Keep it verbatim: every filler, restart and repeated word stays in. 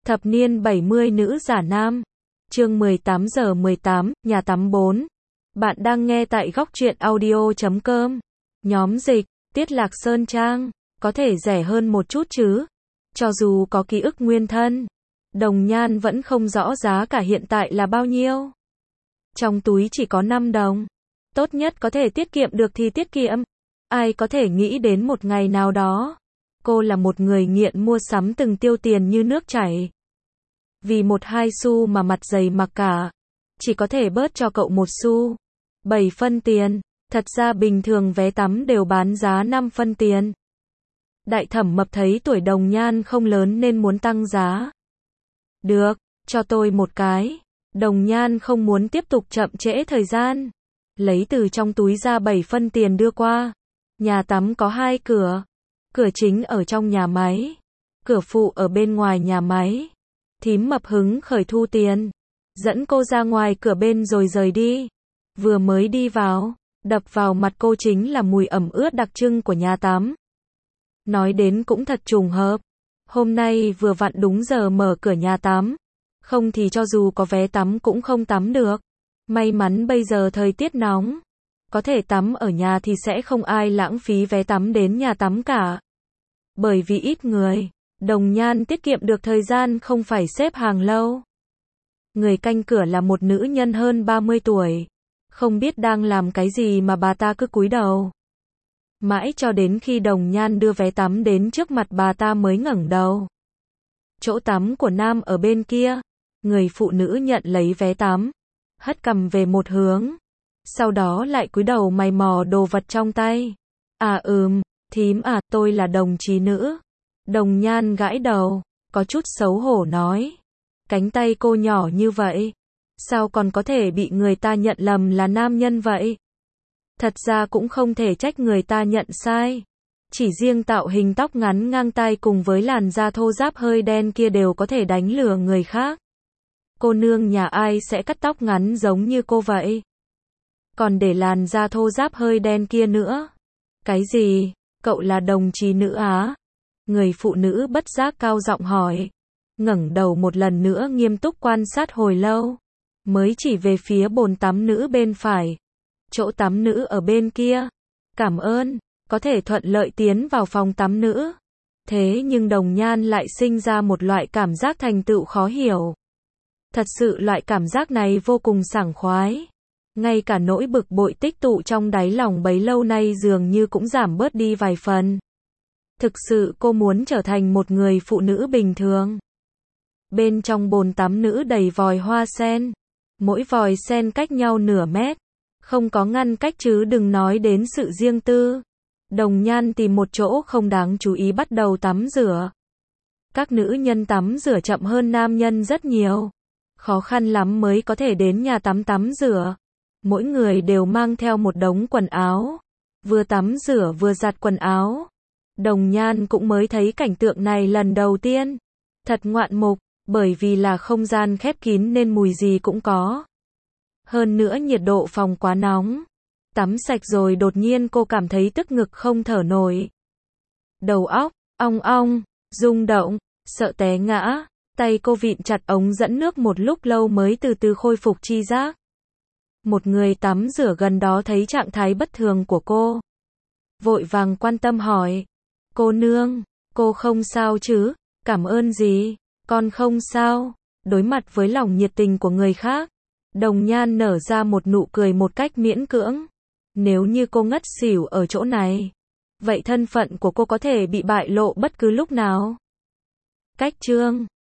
Thập niên bảy mươi nữ giả nam. Chương mười tám giờ mười tám, nhà tắm bốn. Bạn đang nghe tại góc truyện audio chấm com. Nhóm dịch, Tiết Lạc Sơn Trang. Có thể rẻ hơn một chút chứ. Cho dù có ký ức nguyên thân, Đồng Nhan vẫn không rõ giá cả hiện tại là bao nhiêu. Trong túi chỉ có năm đồng. Tốt nhất có thể tiết kiệm được thì tiết kiệm. Ai có thể nghĩ đến một ngày nào đó, cô là một người nghiện mua sắm từng tiêu tiền như nước chảy. Vì một hai xu mà mặt dày mặc cả. Chỉ có thể bớt cho cậu một xu. Bảy phân tiền. Thật ra bình thường vé tắm đều bán giá năm phân tiền. Đại thẩm mập thấy tuổi Đồng Nhan không lớn nên muốn tăng giá. Được, cho tôi một cái. Đồng Nhan không muốn tiếp tục chậm trễ thời gian. Lấy từ trong túi ra bảy phân tiền đưa qua. Nhà tắm có hai cửa. Cửa chính ở trong nhà máy. Cửa phụ ở bên ngoài nhà máy. Thím mập hứng khởi thu tiền. Dẫn cô ra ngoài cửa bên rồi rời đi. Vừa mới đi vào, đập vào mặt cô chính là mùi ẩm ướt đặc trưng của nhà tắm. Nói đến cũng thật trùng hợp. Hôm nay vừa vặn đúng giờ mở cửa nhà tắm. Không thì cho dù có vé tắm cũng không tắm được. May mắn bây giờ thời tiết nóng. Có thể tắm ở nhà thì sẽ không ai lãng phí vé tắm đến nhà tắm cả. Bởi vì ít người, Đồng Nhan tiết kiệm được thời gian không phải xếp hàng lâu. Người canh cửa là một nữ nhân hơn ba mươi tuổi. Không biết đang làm cái gì mà bà ta cứ cúi đầu. Mãi cho đến khi Đồng Nhan đưa vé tắm đến trước mặt bà ta mới ngẩng đầu. Chỗ tắm của nam ở bên kia. Người phụ nữ nhận lấy vé tắm. Hất cằm về một hướng. Sau đó lại cúi đầu mày mò đồ vật trong tay. À ừm, thím à, tôi là đồng chí nữ. Đồng Nhan gãi đầu, có chút xấu hổ nói. Cánh tay cô nhỏ như vậy. Sao còn có thể bị người ta nhận lầm là nam nhân vậy? Thật ra cũng không thể trách người ta nhận sai. Chỉ riêng tạo hình tóc ngắn ngang tai cùng với làn da thô ráp hơi đen kia đều có thể đánh lừa người khác. Cô nương nhà ai sẽ cắt tóc ngắn giống như cô vậy? Còn để làn da thô ráp hơi đen kia nữa. Cái gì? Cậu là đồng chí nữ á? Người phụ nữ bất giác cao giọng hỏi. Ngẩng đầu một lần nữa nghiêm túc quan sát hồi lâu. Mới chỉ về phía bồn tắm nữ bên phải. Chỗ tắm nữ ở bên kia. Cảm ơn. Có thể thuận lợi tiến vào phòng tắm nữ. Thế nhưng Đồng Nhan lại sinh ra một loại cảm giác thành tựu khó hiểu. Thật sự loại cảm giác này vô cùng sảng khoái. Ngay cả nỗi bực bội tích tụ trong đáy lòng bấy lâu nay dường như cũng giảm bớt đi vài phần. Thực sự cô muốn trở thành một người phụ nữ bình thường. Bên trong bồn tắm nữ đầy vòi hoa sen. Mỗi vòi sen cách nhau nửa mét. Không có ngăn cách chứ đừng nói đến sự riêng tư. Đồng Nhan tìm một chỗ không đáng chú ý bắt đầu tắm rửa. Các nữ nhân tắm rửa chậm hơn nam nhân rất nhiều. Khó khăn lắm mới có thể đến nhà tắm tắm rửa. Mỗi người đều mang theo một đống quần áo. Vừa tắm rửa vừa giặt quần áo. Đồng Nhan cũng mới thấy cảnh tượng này lần đầu tiên. Thật ngoạn mục, bởi vì là không gian khép kín nên mùi gì cũng có. Hơn nữa nhiệt độ phòng quá nóng. Tắm sạch rồi đột nhiên cô cảm thấy tức ngực không thở nổi. Đầu óc, ong ong, rung động, sợ té ngã. Tay cô vịn chặt ống dẫn nước một lúc lâu mới từ từ khôi phục tri giác. Một người tắm rửa gần đó thấy trạng thái bất thường của cô. Vội vàng quan tâm hỏi. Cô nương, cô không sao chứ? Cảm ơn gì? Con không sao. Đối mặt với lòng nhiệt tình của người khác. Đồng Nhan nở ra một nụ cười một cách miễn cưỡng. Nếu như cô ngất xỉu ở chỗ này. Vậy thân phận của cô có thể bị bại lộ bất cứ lúc nào. Cách chương